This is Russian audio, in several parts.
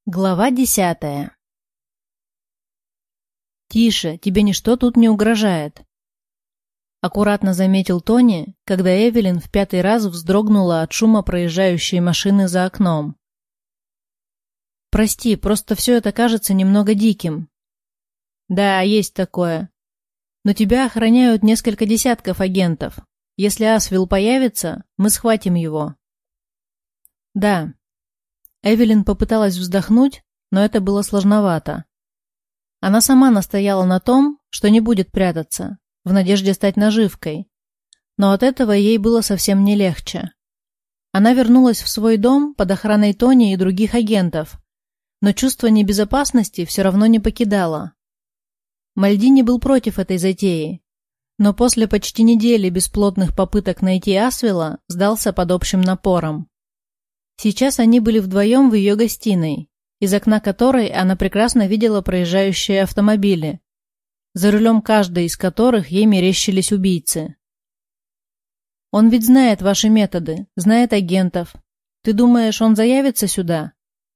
Глава 10. «Тише, тебе ничто тут не угрожает», — аккуратно заметил Тони, когда Эвелин в 5-й раз вздрогнула от шума проезжающей машины за окном. «Прости, просто все это кажется немного диким». «Да, есть такое. Но тебя охраняют несколько десятков агентов. Если Асвилл появится, мы схватим его». «Да». Эвелин попыталась вздохнуть, но это было сложновато. Она сама настояла на том, что не будет прятаться, в надежде стать наживкой. Но от этого ей было совсем не легче. Она вернулась в свой дом под охраной Тони и других агентов, но чувство небезопасности все равно не покидало. Мальдини был против этой затеи, но после почти недели бесплодных попыток найти Асвилла сдался под общим напором. Сейчас они были вдвоем в ее гостиной, из окна которой она прекрасно видела проезжающие автомобили, за рулем каждой из которых ей мерещились убийцы. «Он ведь знает ваши методы, знает агентов. Ты думаешь, он заявится сюда?»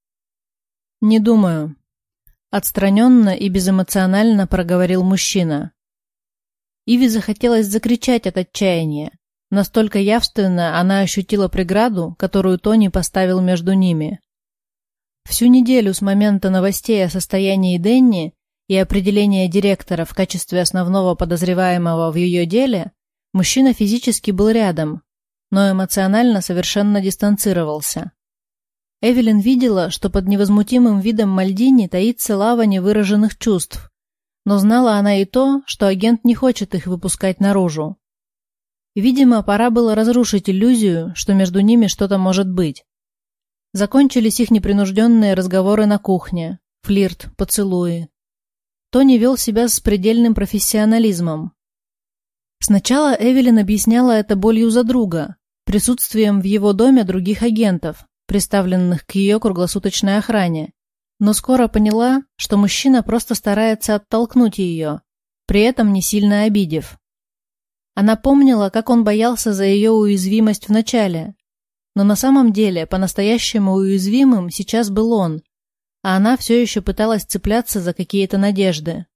«Не думаю», — отстраненно и безэмоционально проговорил мужчина. Иве захотелось закричать от отчаяния. Настолько явственно она ощутила преграду, которую Тони поставил между ними. Всю неделю с момента новостей о состоянии Дэнни и определения директора в качестве основного подозреваемого в ее деле мужчина физически был рядом, но эмоционально совершенно дистанцировался. Эвелин видела, что под невозмутимым видом Мальдини таится лава невыраженных чувств, но знала она и то, что агент не хочет их выпускать наружу. Видимо, пора было разрушить иллюзию, что между ними что-то может быть. Закончились их непринужденные разговоры на кухне, флирт, поцелуи. Тони вел себя с предельным профессионализмом. Сначала Эвелин объясняла это болью за друга, присутствием в его доме других агентов, приставленных к ее круглосуточной охране, но скоро поняла, что мужчина просто старается оттолкнуть ее, при этом не сильно обидев. Она помнила, как он боялся за ее уязвимость вначале, но на самом деле по-настоящему уязвимым сейчас был он, а она все еще пыталась цепляться за какие-то надежды.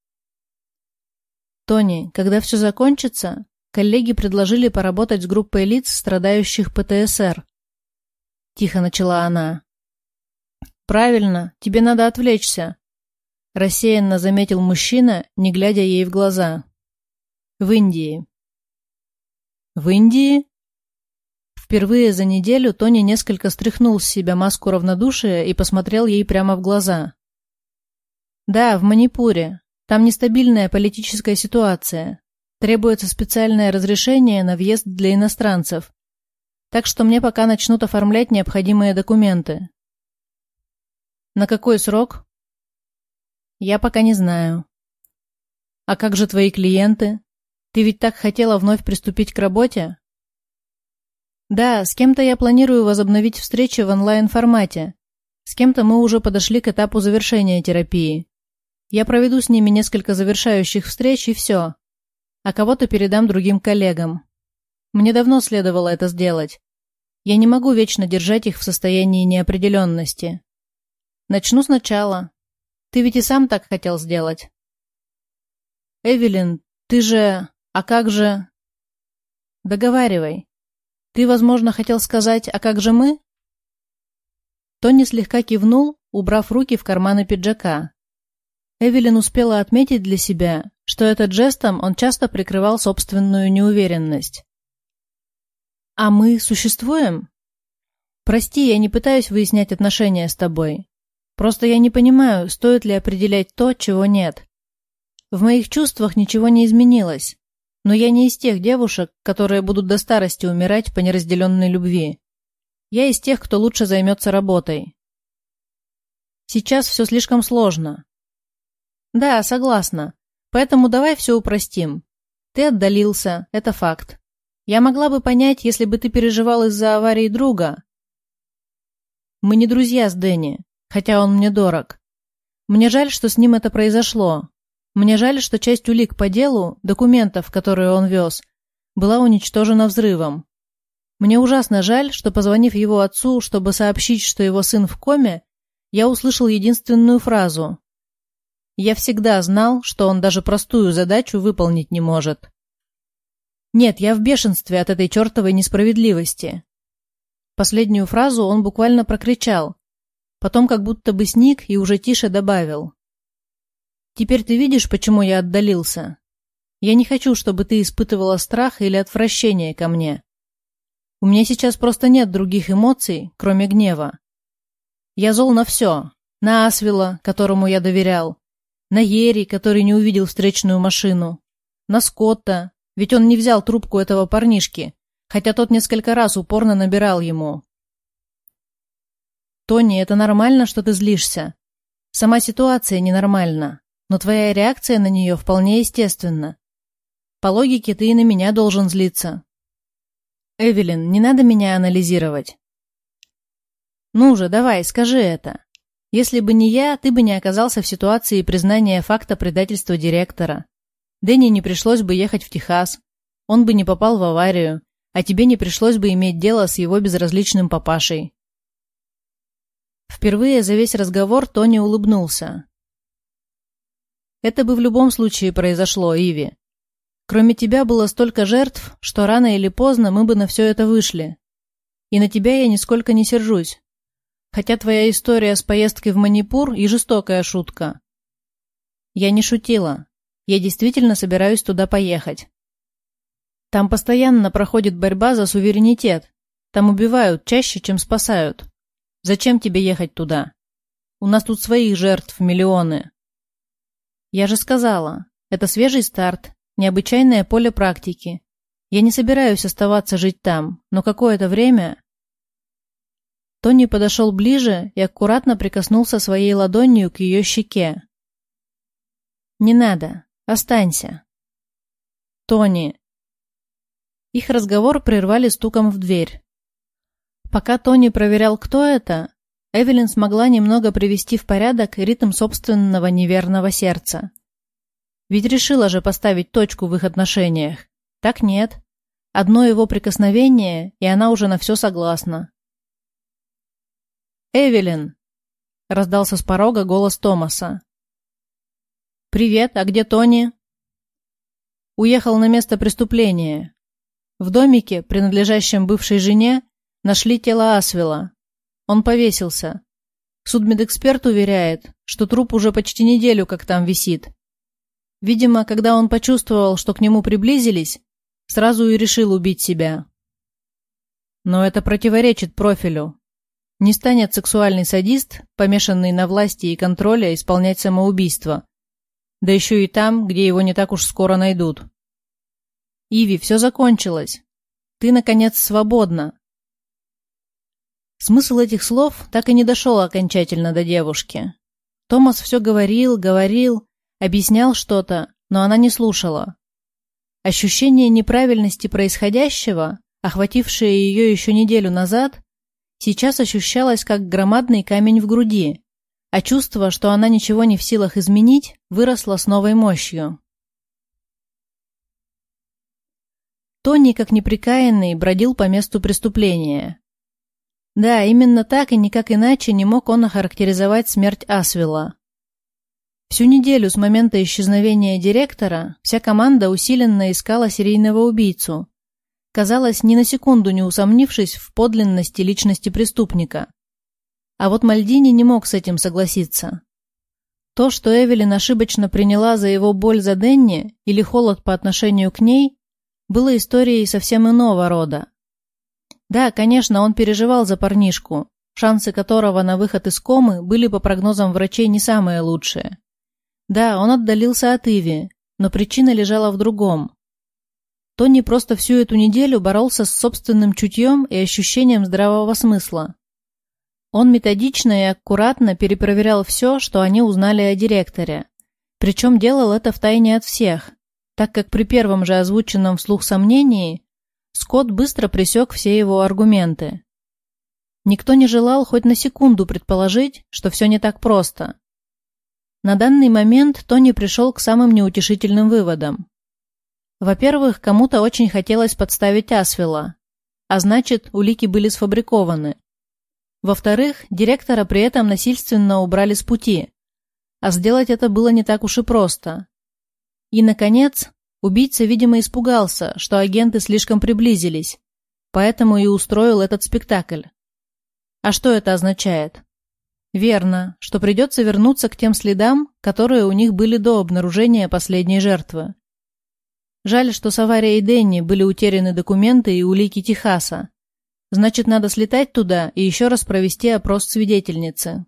«Тони, когда все закончится, коллеги предложили поработать с группой лиц, страдающих ПТСР», — тихо начала она. «Правильно, тебе надо отвлечься», — рассеянно заметил мужчина, не глядя ей в глаза. «В Индии». «В Индии?» Впервые за неделю Тони несколько стряхнул с себя маску равнодушия и посмотрел ей прямо в глаза. «Да, в Манипуре. Там нестабильная политическая ситуация. Требуется специальное разрешение на въезд для иностранцев. Так что мне пока начнут оформлять необходимые документы». «На какой срок?» «Я пока не знаю». «А как же твои клиенты? Ты ведь так хотела вновь приступить к работе?» «Да, с кем-то я планирую возобновить встречи в онлайн-формате. С кем-то мы уже подошли к этапу завершения терапии. Я проведу с ними несколько завершающих встреч и все. А кого-то передам другим коллегам. Мне давно следовало это сделать. Я не могу вечно держать их в состоянии неопределенности. Начну сначала. Ты ведь и сам так хотел сделать». «Эвелин, ты же... А как же...» «Договаривай. Ты, возможно, хотел сказать, а как же мы?» Тони слегка кивнул, убрав руки в карманы пиджака. Эвелин успела отметить для себя, что этот жестом он часто прикрывал собственную неуверенность. «А мы существуем?» «Прости, я не пытаюсь выяснять отношения с тобой. Просто я не понимаю, стоит ли определять то, чего нет. В моих чувствах ничего не изменилось. Но я не из тех девушек, которые будут до старости умирать по неразделенной любви. Я из тех, кто лучше займется работой. Сейчас все слишком сложно». «Да, согласна. Поэтому давай все упростим. Ты отдалился, это факт. Я могла бы понять, если бы ты переживал из-за аварии друга. Мы не друзья с Дэнни, хотя он мне дорог. Мне жаль, что с ним это произошло. Мне жаль, что часть улик по делу, документов, которые он вез, была уничтожена взрывом. Мне ужасно жаль, что, позвонив его отцу, чтобы сообщить, что его сын в коме, я услышал единственную фразу. Я всегда знал, что он даже простую задачу выполнить не может. Нет, я в бешенстве от этой чертовой несправедливости. Последнюю фразу он буквально прокричал, потом как будто бы сник и уже тише добавил. Теперь ты видишь, почему я отдалился? Я не хочу, чтобы ты испытывала страх или отвращение ко мне. У меня сейчас просто нет других эмоций, кроме гнева. Я зол на все. На Асвела, которому я доверял. На Ери, который не увидел встречную машину. На Скотта, ведь он не взял трубку этого парнишки, хотя тот несколько раз упорно набирал ему. Тони, это нормально, что ты злишься? Сама ситуация ненормальна, но твоя реакция на нее вполне естественна. По логике, ты и на меня должен злиться. Эвелин, не надо меня анализировать. Ну же, давай, скажи это. Если бы не я, ты бы не оказался в ситуации признания факта предательства директора. Дэнни не пришлось бы ехать в Техас, он бы не попал в аварию, а тебе не пришлось бы иметь дело с его безразличным папашей. Впервые за весь разговор Тони улыбнулся. Это бы в любом случае произошло, Иви. Кроме тебя было столько жертв, что рано или поздно мы бы на все это вышли. И на тебя я нисколько не сержусь. Хотя твоя история с поездкой в Манипур и жестокая шутка. Я не шутила. Я действительно собираюсь туда поехать. Там постоянно проходит борьба за суверенитет. Там убивают чаще, чем спасают. Зачем тебе ехать туда? У нас тут своих жертв миллионы. Я же сказала, это свежий старт, необычайное поле практики. Я не собираюсь оставаться жить там, но какое-то время... Тони подошел ближе и аккуратно прикоснулся своей ладонью к ее щеке. «Не надо, останься». «Тони». Их разговор прервали стуком в дверь. Пока Тони проверял, кто это, Эвелин смогла немного привести в порядок ритм собственного неверного сердца. Ведь решила же поставить точку в их отношениях. Так нет. Одно его прикосновение, и она уже на все согласна. «Эвелин!» — раздался с порога голос Томаса. «Привет, а где Тони?» «Уехал на место преступления. В домике, принадлежащем бывшей жене, нашли тело Асвела. Он повесился. Судмедэксперт уверяет, что труп уже почти неделю как там висит. Видимо, когда он почувствовал, что к нему приблизились, сразу и решил убить себя. Но это противоречит профилю. Не станет сексуальный садист, помешанный на власти и контроле, исполнять самоубийство. Да еще и там, где его не так уж скоро найдут. Иви, все закончилось. Ты, наконец, свободна. Смысл этих слов так и не дошел окончательно до девушки. Томас все говорил, объяснял что-то, но она не слушала. Ощущение неправильности происходящего, охватившее ее еще неделю назад, сейчас ощущалось как громадный камень в груди, а чувство, что она ничего не в силах изменить, выросло с новой мощью. Тони, как непрекаянный, бродил по месту преступления. Да, именно так и никак иначе не мог он охарактеризовать смерть Асвела. Всю неделю с момента исчезновения директора вся команда усиленно искала серийного убийцу, казалось, ни на секунду не усомнившись в подлинности личности преступника. А вот Мальдини не мог с этим согласиться. То, что Эвелин ошибочно приняла за его боль за Дэнни или холод по отношению к ней, было историей совсем иного рода. Да, конечно, он переживал за парнишку, шансы которого на выход из комы были по прогнозам врачей не самые лучшие. Да, он отдалился от Иви, но причина лежала в другом. Тони просто всю эту неделю боролся с собственным чутьем и ощущением здравого смысла. Он методично и аккуратно перепроверял все, что они узнали о директоре. Причем делал это втайне от всех, так как при первом же озвученном вслух сомнении Скотт быстро пресек все его аргументы. Никто не желал хоть на секунду предположить, что все не так просто. На данный момент Тони пришел к самым неутешительным выводам. Во-первых, кому-то очень хотелось подставить Асвела, а значит, улики были сфабрикованы. Во-вторых, директора при этом насильственно убрали с пути, а сделать это было не так уж и просто. И, наконец, убийца, видимо, испугался, что агенты слишком приблизились, поэтому и устроил этот спектакль. А что это означает? Верно, что придется вернуться к тем следам, которые у них были до обнаружения последней жертвы. Жаль, что с аварией Дэнни были утеряны документы и улики Техаса. Значит, надо слетать туда и еще раз провести опрос свидетельницы.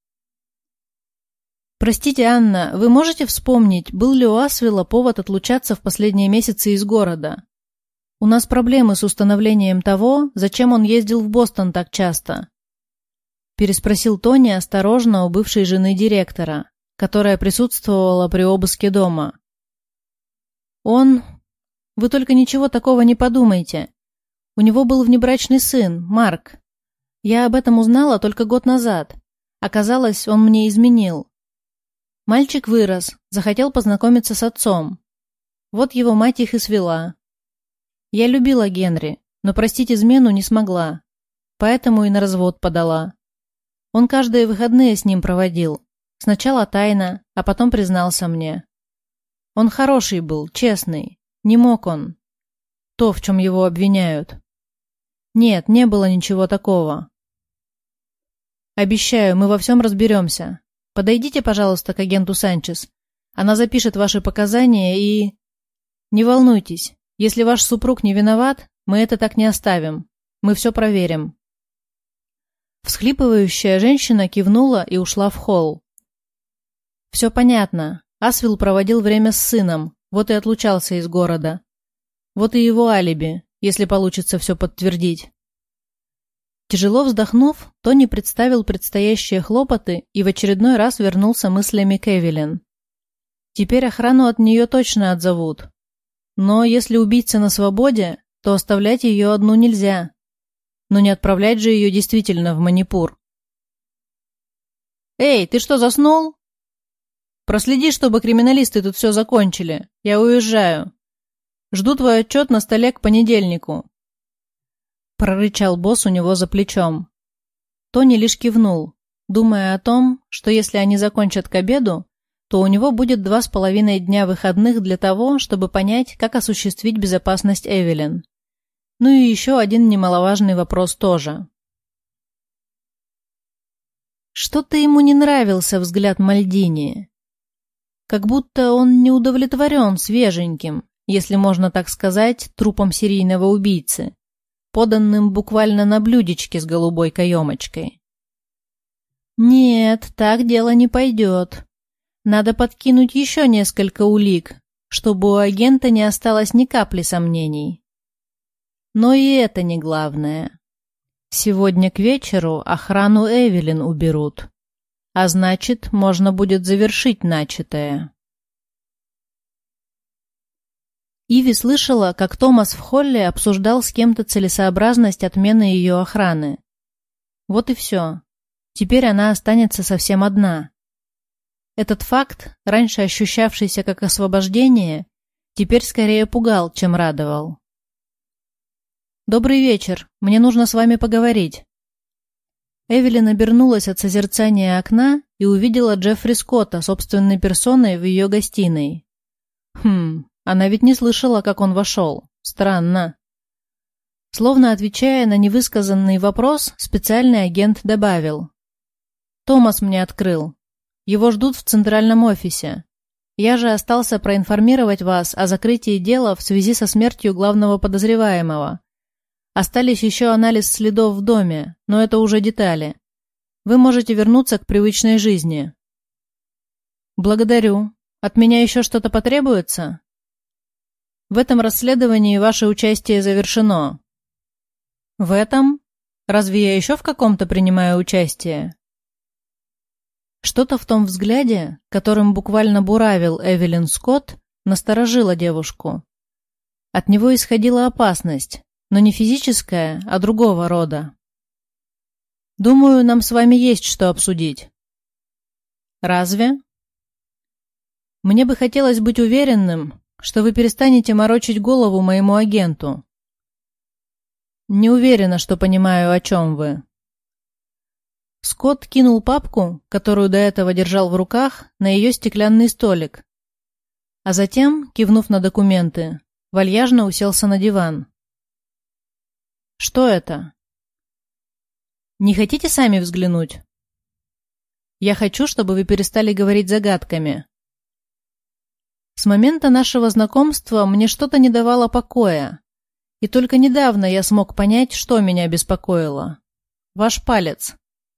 Простите, Анна, вы можете вспомнить, был ли у Асвелла повод отлучаться в последние месяцы из города? У нас проблемы с установлением того, зачем он ездил в Бостон так часто. Переспросил Тони осторожно у бывшей жены директора, которая присутствовала при обыске дома. Вы только ничего такого не подумайте. У него был внебрачный сын, Марк. Я об этом узнала только год назад. Оказалось, он мне изменил. Мальчик вырос, захотел познакомиться с отцом. Вот его мать их и свела. Я любила Генри, но простить измену не смогла. Поэтому и на развод подала. Он каждые выходные с ним проводил. Сначала тайно, а потом признался мне. Он хороший был, честный. Не мог он. То, в чем его обвиняют. Нет, не было ничего такого. Обещаю, мы во всем разберемся. Подойдите, пожалуйста, к агенту Санчес. Она запишет ваши показания и... Не волнуйтесь, если ваш супруг не виноват, мы это так не оставим. Мы все проверим. Всхлипывающая женщина кивнула и ушла в холл. Все понятно. Асвелл проводил время с сыном, вот и отлучался из города. Вот и его алиби, если получится все подтвердить. Тяжело вздохнув, Тони представил предстоящие хлопоты и в очередной раз вернулся мыслями к Эвелин. Теперь охрану от нее точно отзовут. Но если убийца на свободе, то оставлять ее одну нельзя. Но не отправлять же ее действительно в Манипур. «Эй, ты что, заснул? Проследи, чтобы криминалисты тут все закончили. Я уезжаю. Жду твой отчет на столе к понедельнику», — прорычал босс у него за плечом. Тони лишь кивнул, думая о том, что если они закончат к обеду, то у него будет 2,5 дня выходных для того, чтобы понять, как осуществить безопасность Эвелин. Ну и еще один немаловажный вопрос тоже. Что-то ему не нравился взгляд Мальдини. Как будто он не удовлетворен свеженьким, если можно так сказать, трупом серийного убийцы, поданным буквально на блюдечке с голубой каемочкой. Нет, так дело не пойдет. Надо подкинуть еще несколько улик, чтобы у агента не осталось ни капли сомнений. Но и это не главное. Сегодня к вечеру охрану Эвелин уберут, а значит, можно будет завершить начатое. Иви слышала, как Томас в холле обсуждал с кем-то целесообразность отмены ее охраны. Вот и все. Теперь она останется совсем одна. Этот факт, раньше ощущавшийся как освобождение, теперь скорее пугал, чем радовал. «Добрый вечер. Мне нужно с вами поговорить». Эвелин обернулась от созерцания окна и увидела Джеффри Скотта собственной персоной в ее гостиной. Она ведь не слышала, как он вошел. Странно. Словно отвечая на невысказанный вопрос, специальный агент добавил. «Томас мне открыл. Его ждут в центральном офисе. Я же остался проинформировать вас о закрытии дела в связи со смертью главного подозреваемого. Остались еще анализ следов в доме, но это уже детали. Вы можете вернуться к привычной жизни». «Благодарю. От меня еще что-то потребуется?» «В этом расследовании ваше участие завершено». «В этом? Разве я еще в каком-то принимаю участие?» Что-то в том взгляде, которым буквально буравил Эвелин Скотт, насторожило девушку. От него исходила опасность, но не физическая, а другого рода. «Думаю, нам с вами есть что обсудить». «Разве?» «Мне бы хотелось быть уверенным, что вы перестанете морочить голову моему агенту». «Не уверена, что понимаю, о чем вы». Скотт кинул папку, которую до этого держал в руках, на ее стеклянный столик, а затем, кивнув на документы, вальяжно уселся на диван. «Что это?» «Не хотите сами взглянуть?» «Я хочу, чтобы вы перестали говорить загадками. С момента нашего знакомства мне что-то не давало покоя, и только недавно я смог понять, что меня беспокоило. Ваш палец.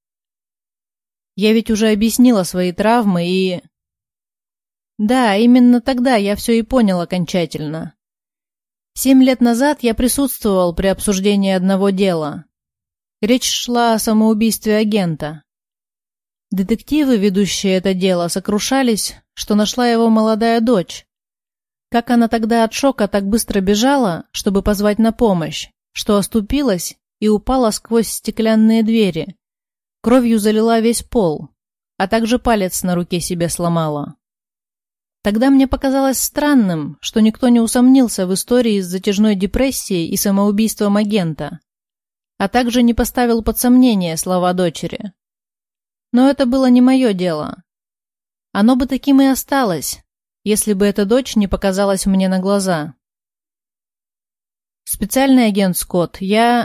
Я ведь уже объяснила свои травмы и...» «Да, именно тогда я все и понял окончательно. 7 лет назад я присутствовал при обсуждении одного дела. Речь шла о самоубийстве агента. Детективы, ведущие это дело, сокрушались, что нашла его молодая дочь. Как она тогда от шока так быстро бежала, чтобы позвать на помощь, что оступилась и упала сквозь стеклянные двери. Кровью залила весь пол, а также палец на руке себе сломала. Тогда мне показалось странным, что никто не усомнился в истории с затяжной депрессией и самоубийством агента, а также не поставил под сомнение слова дочери. Но это было не мое дело. Оно бы таким и осталось, если бы эта дочь не показалась мне на глаза. Специальный агент Скотт,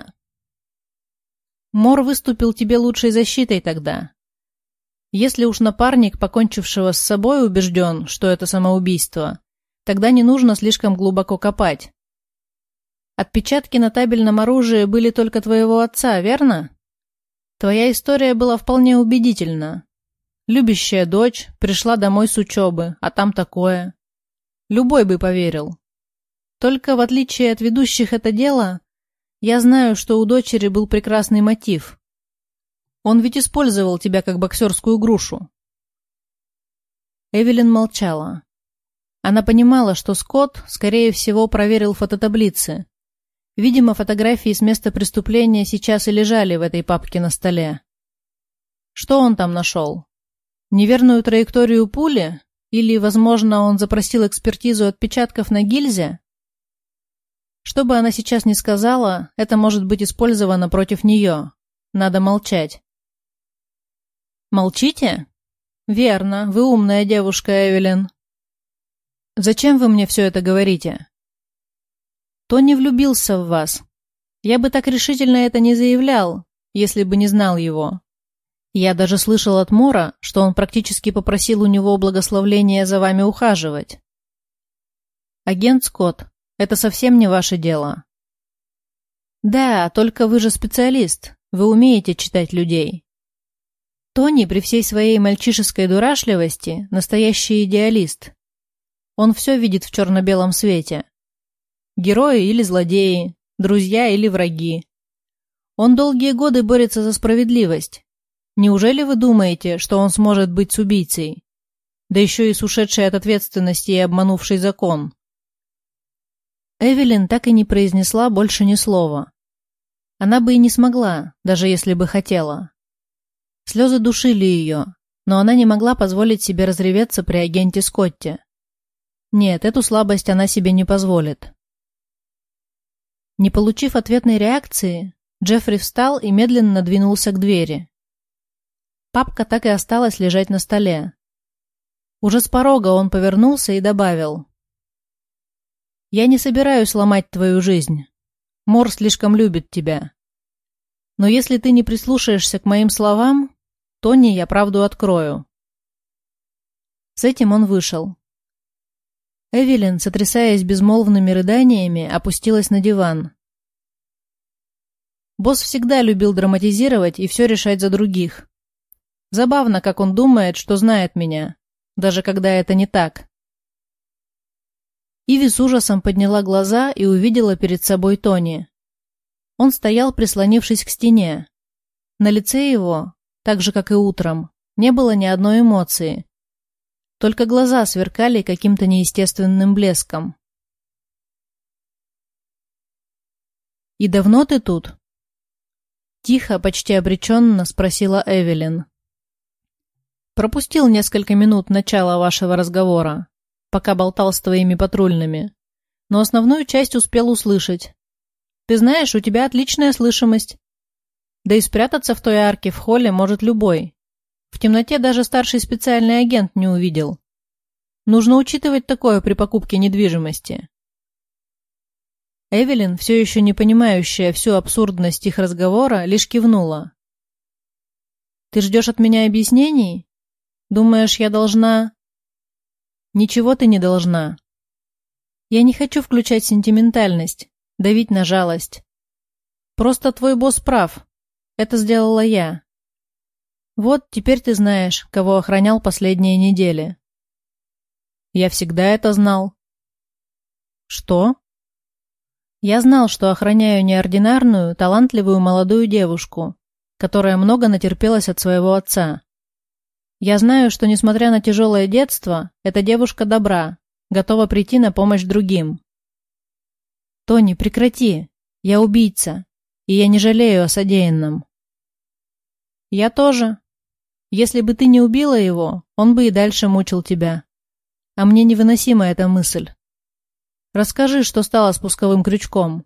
Мор выступил тебе лучшей защитой тогда. Если уж напарник, покончившего с собой, убежден, что это самоубийство, тогда не нужно слишком глубоко копать. Отпечатки на табельном оружии были только твоего отца, верно? Твоя история была вполне убедительна. Любящая дочь пришла домой с учебы, а там такое. Любой бы поверил. Только в отличие от ведущих это дело, я знаю, что у дочери был прекрасный мотив. Он ведь использовал тебя как боксерскую грушу. Эвелин молчала. Она понимала, что Скотт, скорее всего, проверил фототаблицы. Видимо, фотографии с места преступления сейчас и лежали в этой папке на столе. Что он там нашел? Неверную траекторию пули? Или, возможно, он запросил экспертизу отпечатков на гильзе? Что бы она сейчас ни сказала, это может быть использовано против нее. Надо молчать. Молчите? Верно, вы умная девушка, Эвелин. Зачем вы мне все это говорите? Тони влюбился в вас. Я бы так решительно это не заявлял, если бы не знал его. Я даже слышал от Мора, что он практически попросил у него благословения за вами ухаживать. Агент Скотт, это совсем не ваше дело. Да, только вы же специалист, вы умеете читать людей. Тони при всей своей мальчишеской дурашливости настоящий идеалист. Он все видит в черно-белом свете. Герои или злодеи, друзья или враги. Он долгие годы борется за справедливость. Неужели вы думаете, что он сможет быть с убийцей? Да еще и с ушедшей от ответственности и обманувшей закон. Эвелин так и не произнесла больше ни слова. Она бы и не смогла, даже если бы хотела. Слезы душили ее, но она не могла позволить себе разреветься при агенте Скотте. Нет, эту слабость она себе не позволит. Не получив ответной реакции, Джеффри встал и медленно двинулся к двери. Папка так и осталась лежать на столе. Уже с порога он повернулся и добавил: «Я не собираюсь ломать твою жизнь. Мор слишком любит тебя. Но если ты не прислушаешься к моим словам, Тони я правду открою». С этим он вышел. Эвелин, сотрясаясь безмолвными рыданиями, опустилась на диван. Босс всегда любил драматизировать и все решать за других. Забавно, как он думает, что знает меня, даже когда это не так. Иви с ужасом подняла глаза и увидела перед собой Тони. Он стоял, прислонившись к стене. На лице его, так же, как и утром, не было ни одной эмоции. Только глаза сверкали каким-то неестественным блеском. «И давно ты тут?» Тихо, почти обреченно спросила Эвелин. «Пропустил несколько минут начала вашего разговора, пока болтал с твоими патрульными, но основную часть успел услышать. Ты знаешь, у тебя отличная слышимость. Да и спрятаться в той арке в холле может любой. В темноте даже старший специальный агент не увидел. Нужно учитывать такое при покупке недвижимости. Эвелин, все еще не понимающая всю абсурдность их разговора, лишь кивнула. «Ты ждешь от меня объяснений? Думаешь, я должна...» «Ничего ты не должна. Я не хочу включать сентиментальность, давить на жалость. Просто твой босс прав. Это сделала я. Вот теперь ты знаешь, кого охранял последние недели». «Я всегда это знал». «Что?» «Я знал, что охраняю неординарную, талантливую молодую девушку, которая много натерпелась от своего отца. Я знаю, что, несмотря на тяжелое детство, эта девушка добра, готова прийти на помощь другим». «Тони, прекрати. Я убийца, и я не жалею о содеянном». «Я тоже. Если бы ты не убила его, он бы и дальше мучил тебя. А мне невыносима эта мысль. Расскажи, что стало спусковым крючком».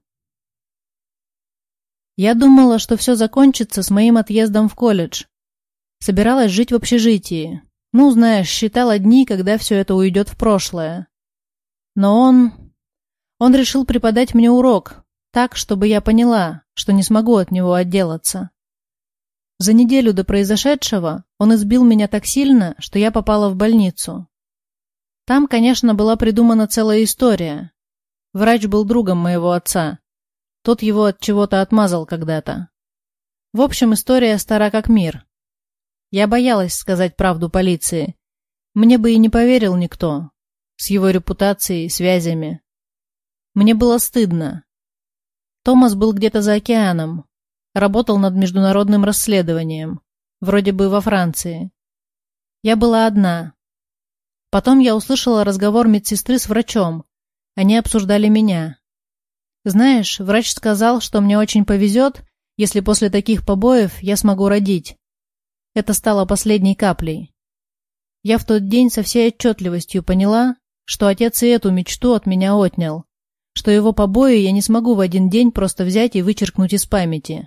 «Я думала, что все закончится с моим отъездом в колледж. Собиралась жить в общежитии. Ну, знаешь, считала дни, когда все это уйдет в прошлое. Но он решил преподать мне урок, так, чтобы я поняла, что не смогу от него отделаться. За неделю до произошедшего он избил меня так сильно, что я попала в больницу. Там, конечно, была придумана целая история. Врач был другом моего отца. Тот его от чего-то отмазал когда-то. В общем, история стара как мир. Я боялась сказать правду полиции. Мне бы и не поверил никто. С его репутацией, связями. Мне было стыдно. Томас был где-то за океаном. Работал над международным расследованием. Вроде бы во Франции. Я была одна. Потом я услышала разговор медсестры с врачом. Они обсуждали меня. Знаешь, врач сказал, что мне очень повезет, если после таких побоев я смогу родить. Это стало последней каплей. Я в тот день со всей отчетливостью поняла, что отец и эту мечту от меня отнял, что его побои я не смогу в один день просто взять и вычеркнуть из памяти.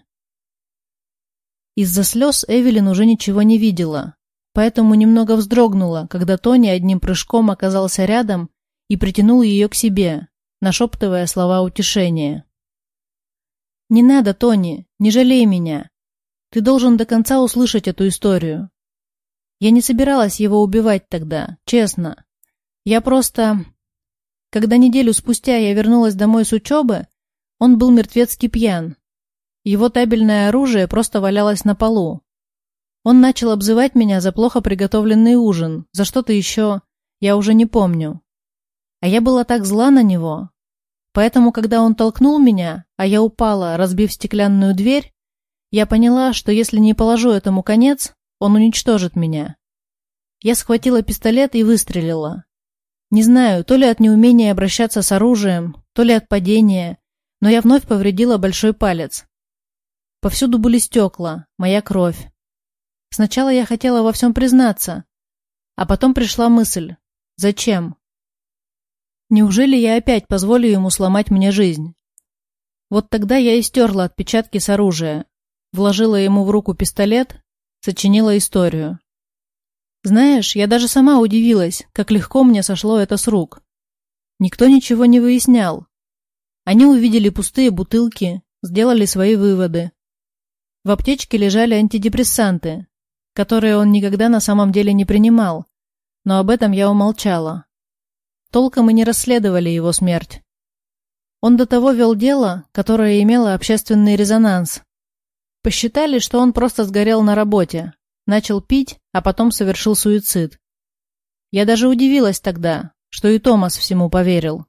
Из-за слез Эвелин уже ничего не видела, поэтому немного вздрогнула, когда Тони одним прыжком оказался рядом и притянул ее к себе, нашептывая слова утешения. «Не надо, Тони, не жалей меня. Ты должен до конца услышать эту историю. Я не собиралась его убивать тогда, честно. Я просто... Когда неделю спустя я вернулась домой с учебы, он был мертвецки пьян. Его табельное оружие просто валялось на полу. Он начал обзывать меня за плохо приготовленный ужин, за что-то еще, я уже не помню. А я была так зла на него. Поэтому, когда он толкнул меня, а я упала, разбив стеклянную дверь, я поняла, что если не положу этому конец, он уничтожит меня. Я схватила пистолет и выстрелила. Не знаю, то ли от неумения обращаться с оружием, то ли от падения, но я вновь повредила большой палец. Повсюду были стекла, моя кровь. Сначала я хотела во всем признаться, а потом пришла мысль: зачем? Неужели я опять позволю ему сломать мне жизнь? Вот тогда я и стерла отпечатки с оружия, вложила ему в руку пистолет, сочинила историю. Знаешь, я даже сама удивилась, как легко мне сошло это с рук. Никто ничего не выяснял. Они увидели пустые бутылки, сделали свои выводы. В аптечке лежали антидепрессанты, которые он никогда на самом деле не принимал, но об этом я умолчала. Толком и не расследовали его смерть. Он до того вел дело, которое имело общественный резонанс. Посчитали, что он просто сгорел на работе, начал пить, а потом совершил суицид. Я даже удивилась тогда, что и Томас всему поверил.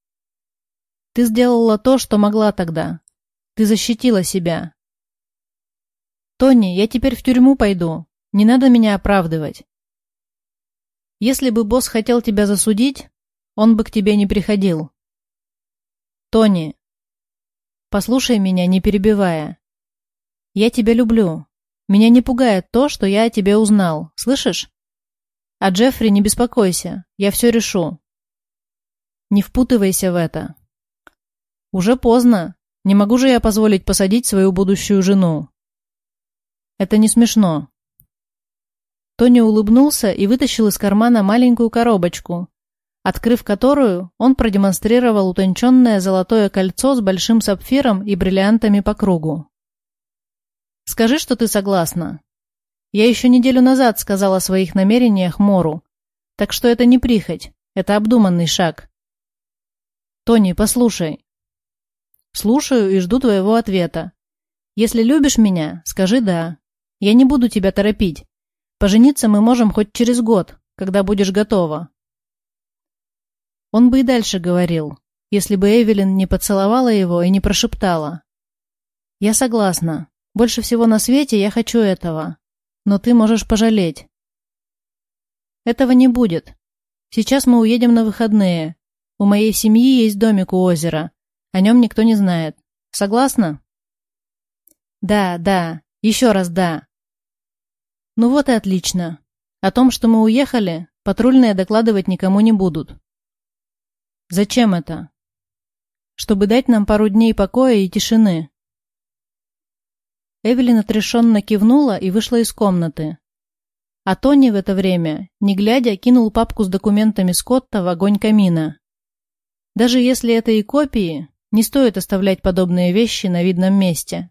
Ты сделала то, что могла тогда. Ты защитила себя. Тони, я теперь в тюрьму пойду. Не надо меня оправдывать. Если бы босс хотел тебя засудить, он бы к тебе не приходил. Тони, послушай меня, не перебивая. Я тебя люблю. Меня не пугает то, что я о тебе узнал. Слышишь? А Джеффри, не беспокойся. Я все решу. Не впутывайся в это. Уже поздно. Не могу же я позволить посадить свою будущую жену. Это не смешно». Тони улыбнулся и вытащил из кармана маленькую коробочку, открыв которую, он продемонстрировал утонченное золотое кольцо с большим сапфиром и бриллиантами по кругу. «Скажи, что ты согласна. Я еще неделю назад сказала о своих намерениях Мору, так что это не прихоть, это обдуманный шаг». «Тони, послушай». «Слушаю и жду твоего ответа. Если любишь меня, скажи «да». Я не буду тебя торопить. Пожениться мы можем хоть через год, когда будешь готова». Он бы и дальше говорил, если бы Эвелин не поцеловала его и не прошептала: «Я согласна. Больше всего на свете я хочу этого. Но ты можешь пожалеть». «Этого не будет. Сейчас мы уедем на выходные. У моей семьи есть домик у озера. О нем никто не знает. Согласна?» «Да, да. Еще раз да». «Ну вот и отлично. О том, что мы уехали, патрульные докладывать никому не будут». «Зачем это?» «Чтобы дать нам пару дней покоя и тишины». Эвелин отрешенно кивнула и вышла из комнаты. А Тони в это время, не глядя, кинул папку с документами Скотта в огонь камина. Даже если это и копии, не стоит оставлять подобные вещи на видном месте.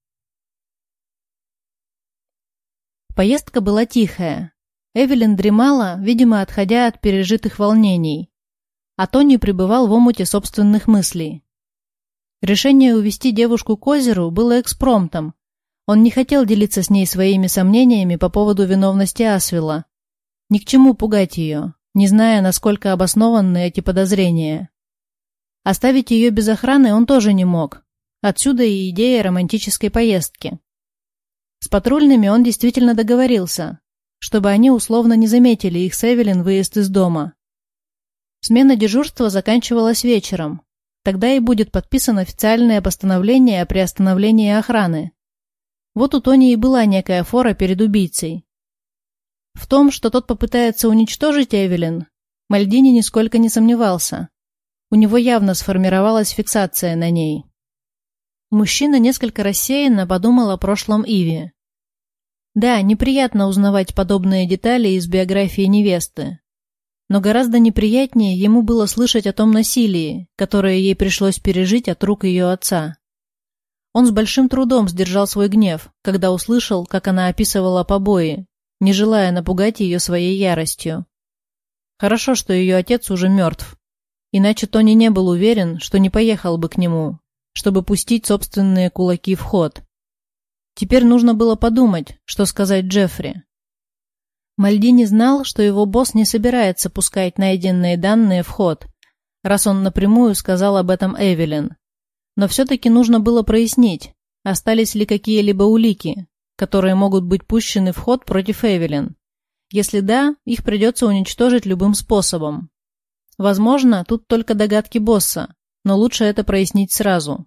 Поездка была тихая. Эвелин дремала, видимо, отходя от пережитых волнений. А Тони пребывал в омуте собственных мыслей. Решение увести девушку к озеру было экспромтом. Он не хотел делиться с ней своими сомнениями по поводу виновности Асвелла. Ни к чему пугать ее, не зная, насколько обоснованы эти подозрения. Оставить ее без охраны он тоже не мог. Отсюда и идея романтической поездки. С патрульными он действительно договорился, чтобы они условно не заметили их с Эвелин выезд из дома. Смена дежурства заканчивалась вечером. Тогда и будет подписано официальное постановление о приостановлении охраны. Вот у Тони и была некая фора перед убийцей. В том, что тот попытается уничтожить Эвелин, Мальдини нисколько не сомневался. У него явно сформировалась фиксация на ней. Мужчина несколько рассеянно подумал о прошлом Иви. Да, неприятно узнавать подобные детали из биографии невесты. Но гораздо неприятнее ему было слышать о том насилии, которое ей пришлось пережить от рук ее отца. Он с большим трудом сдержал свой гнев, когда услышал, как она описывала побои, не желая напугать ее своей яростью. Хорошо, что ее отец уже мертв. Иначе Тони не был уверен, что не поехал бы к нему, чтобы пустить собственные кулаки в ход. Теперь нужно было подумать, что сказать Джеффри. Мальдини знал, что его босс не собирается пускать найденные данные в ход, раз он напрямую сказал об этом Эвелин. Но все-таки нужно было прояснить, остались ли какие-либо улики, которые могут быть пущены в ход против Эвелин. Если да, их придется уничтожить любым способом. Возможно, тут только догадки босса, но лучше это прояснить сразу.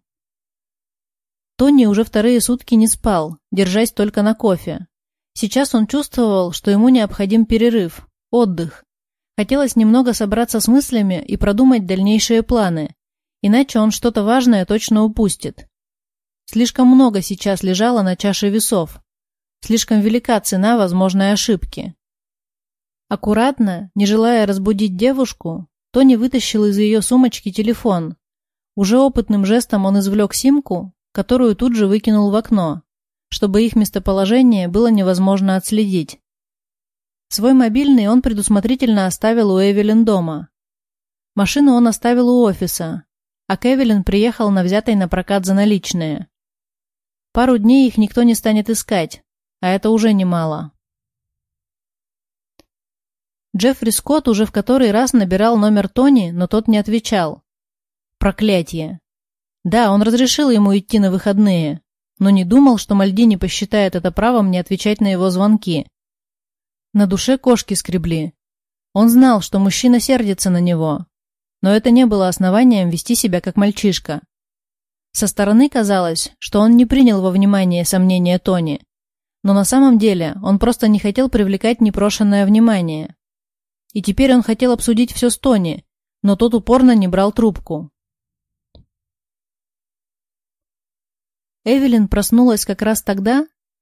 Тони уже вторые сутки не спал, держась только на кофе. Сейчас он чувствовал, что ему необходим перерыв, отдых. Хотелось немного собраться с мыслями и продумать дальнейшие планы, иначе он что-то важное точно упустит. Слишком много сейчас лежало на чаше весов. Слишком велика цена возможной ошибки. Аккуратно, не желая разбудить девушку, Тони вытащил из ее сумочки телефон. Уже опытным жестом он извлек симку, которую тут же выкинул в окно, чтобы их местоположение было невозможно отследить. Свой мобильный он предусмотрительно оставил у Эвелин дома. Машину он оставил у офиса, а к Эвелин приехал на взятой на прокат за наличные. Пару дней их никто не станет искать, а это уже немало. Джеффри Скотт уже в который раз набирал номер Тони, но тот не отвечал. Проклятье. Да, он разрешил ему идти на выходные, но не думал, что Мальдини посчитает это правом не отвечать на его звонки. На душе кошки скребли. Он знал, что мужчина сердится на него, но это не было основанием вести себя как мальчишка. Со стороны казалось, что он не принял во внимание сомнения Тони, но на самом деле он просто не хотел привлекать непрошенное внимание. И теперь он хотел обсудить все с Тони, но тот упорно не брал трубку. Эвелин проснулась как раз тогда,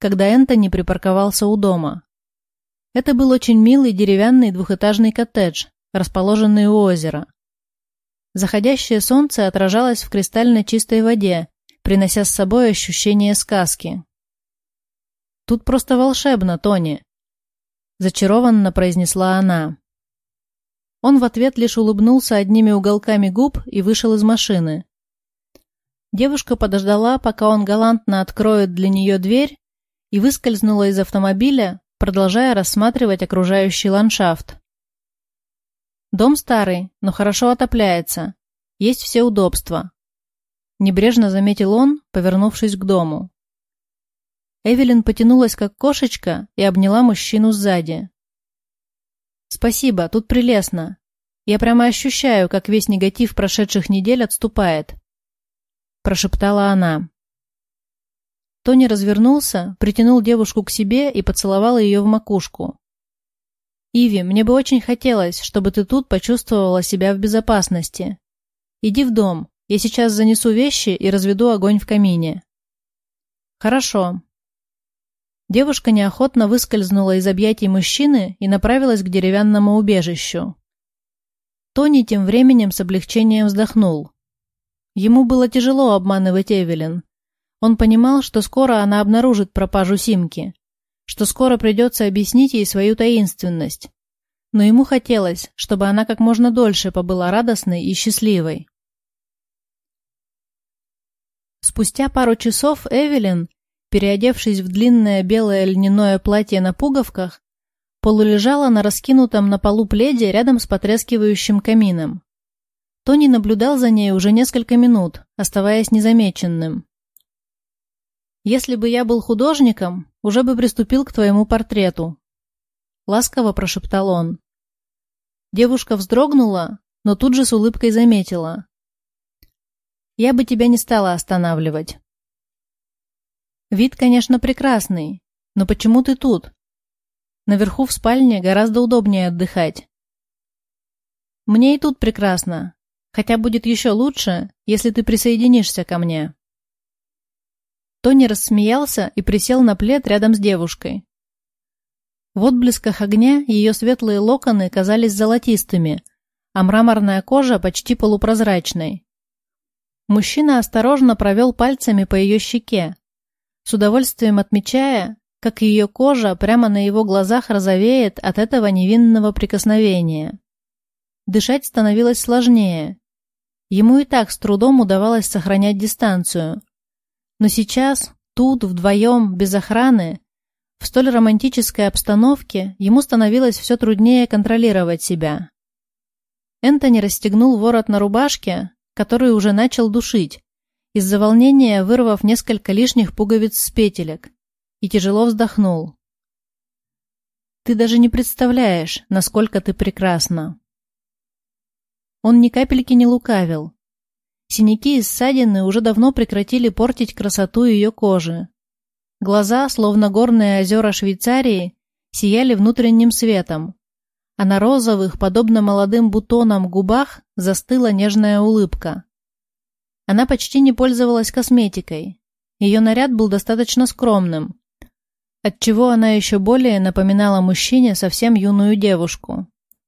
когда Энтони припарковался у дома. Это был очень милый деревянный двухэтажный коттедж, расположенный у озера. Заходящее солнце отражалось в кристально чистой воде, принося с собой ощущение сказки. «Тут просто волшебно, Тони», — зачарованно произнесла она. Он в ответ лишь улыбнулся одними уголками губ и вышел из машины. Девушка подождала, пока он галантно откроет для нее дверь, и выскользнула из автомобиля, продолжая рассматривать окружающий ландшафт. Дом старый, но хорошо отопляется. Есть все удобства. Небрежно заметил он, повернувшись к дому. Эвелин потянулась как кошечка и обняла мужчину сзади. «Спасибо, тут прелестно. Я прямо ощущаю, как весь негатив прошедших недель отступает», – прошептала она. Тони развернулся, притянул девушку к себе и поцеловал ее в макушку. «Иви, мне бы очень хотелось, чтобы ты тут почувствовала себя в безопасности. Иди в дом, я сейчас занесу вещи и разведу огонь в камине». «Хорошо». Девушка неохотно выскользнула из объятий мужчины и направилась к деревянному убежищу. Тони тем временем с облегчением вздохнул. Ему было тяжело обманывать Эвелин. Он понимал, что скоро она обнаружит пропажу Симки, что скоро придется объяснить ей свою таинственность. Но ему хотелось, чтобы она как можно дольше побыла радостной и счастливой. Спустя пару часов Эвелин, переодевшись в длинное белое льняное платье на пуговках, полулежала на раскинутом на полу пледе рядом с потрескивающим камином. Тони наблюдал за ней уже несколько минут, оставаясь незамеченным. «Если бы я был художником, уже бы приступил к твоему портрету», — ласково прошептал он. Девушка вздрогнула, но тут же с улыбкой заметила. «Я бы тебя не стала останавливать». «Вид, конечно, прекрасный, но почему ты тут? Наверху в спальне гораздо удобнее отдыхать». «Мне и тут прекрасно, хотя будет еще лучше, если ты присоединишься ко мне». Тони рассмеялся и присел на плед рядом с девушкой. В отблесках огня ее светлые локоны казались золотистыми, а мраморная кожа почти полупрозрачной. Мужчина осторожно провел пальцами по ее щеке, с удовольствием отмечая, как ее кожа прямо на его глазах розовеет от этого невинного прикосновения. Дышать становилось сложнее. Ему и так с трудом удавалось сохранять дистанцию. Но сейчас, тут, вдвоем, без охраны, в столь романтической обстановке ему становилось все труднее контролировать себя. Энтони расстегнул ворот на рубашке, который уже начал душить, из-за волнения вырвав несколько лишних пуговиц с петелек, и тяжело вздохнул. «Ты даже не представляешь, насколько ты прекрасна». Он ни капельки не лукавил. Синяки и ссадины уже давно прекратили портить красоту ее кожи. Глаза, словно горные озера Швейцарии, сияли внутренним светом, а на розовых, подобно молодым бутонам, губах застыла нежная улыбка. Она почти не пользовалась косметикой. Ее наряд был достаточно скромным, отчего она еще более напоминала мужчине совсем юную девушку.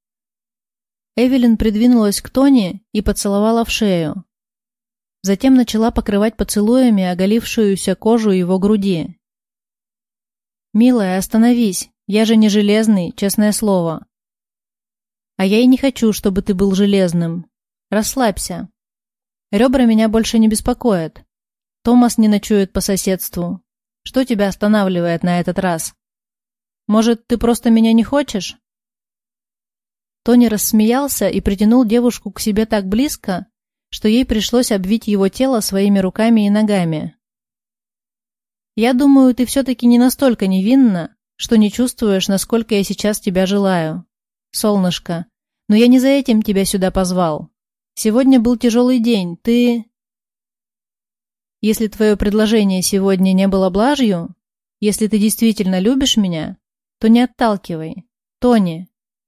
Эвелин придвинулась к Тони и поцеловала в шею. Затем начала покрывать поцелуями оголившуюся кожу его груди. «Милая, остановись, я же не железный, честное слово». «А я и не хочу, чтобы ты был железным. Расслабься. Ребра меня больше не беспокоят. Томас не ночует по соседству. Что тебя останавливает на этот раз? Может, ты просто меня не хочешь?» Тони рассмеялся и притянул девушку к себе так близко, что ей пришлось обвить его тело своими руками и ногами. «Я думаю, ты все-таки не настолько невинна, что не чувствуешь, насколько я сейчас тебя желаю. Солнышко, но я не за этим тебя сюда позвал. Сегодня был тяжелый день, ты...» «Если твое предложение сегодня не было блажью, если ты действительно любишь меня, то не отталкивай. Тони».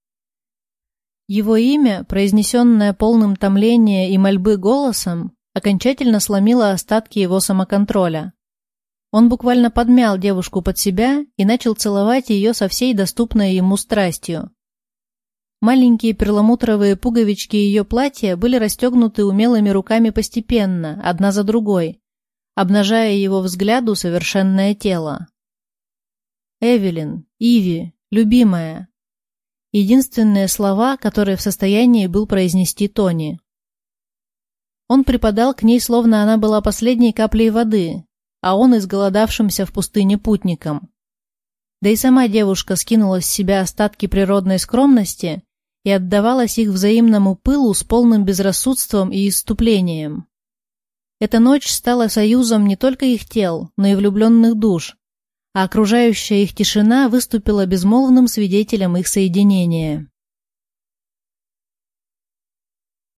Его имя, произнесенное полным томления и мольбы голосом, окончательно сломило остатки его самоконтроля. Он буквально подмял девушку под себя и начал целовать ее со всей доступной ему страстью. Маленькие перламутровые пуговички ее платья были расстегнуты умелыми руками постепенно, одна за другой, обнажая его взгляду совершенное тело. «Эвелин, Иви, любимая». Единственные слова, которые в состоянии был произнести Тони. Он припадал к ней, словно она была последней каплей воды, а он изголодавшимся в пустыне путником. Да и сама девушка скинула с себя остатки природной скромности и отдавалась их взаимному пылу с полным безрассудством и исступлением. Эта ночь стала союзом не только их тел, но и влюбленных душ, а окружающая их тишина выступила безмолвным свидетелем их соединения.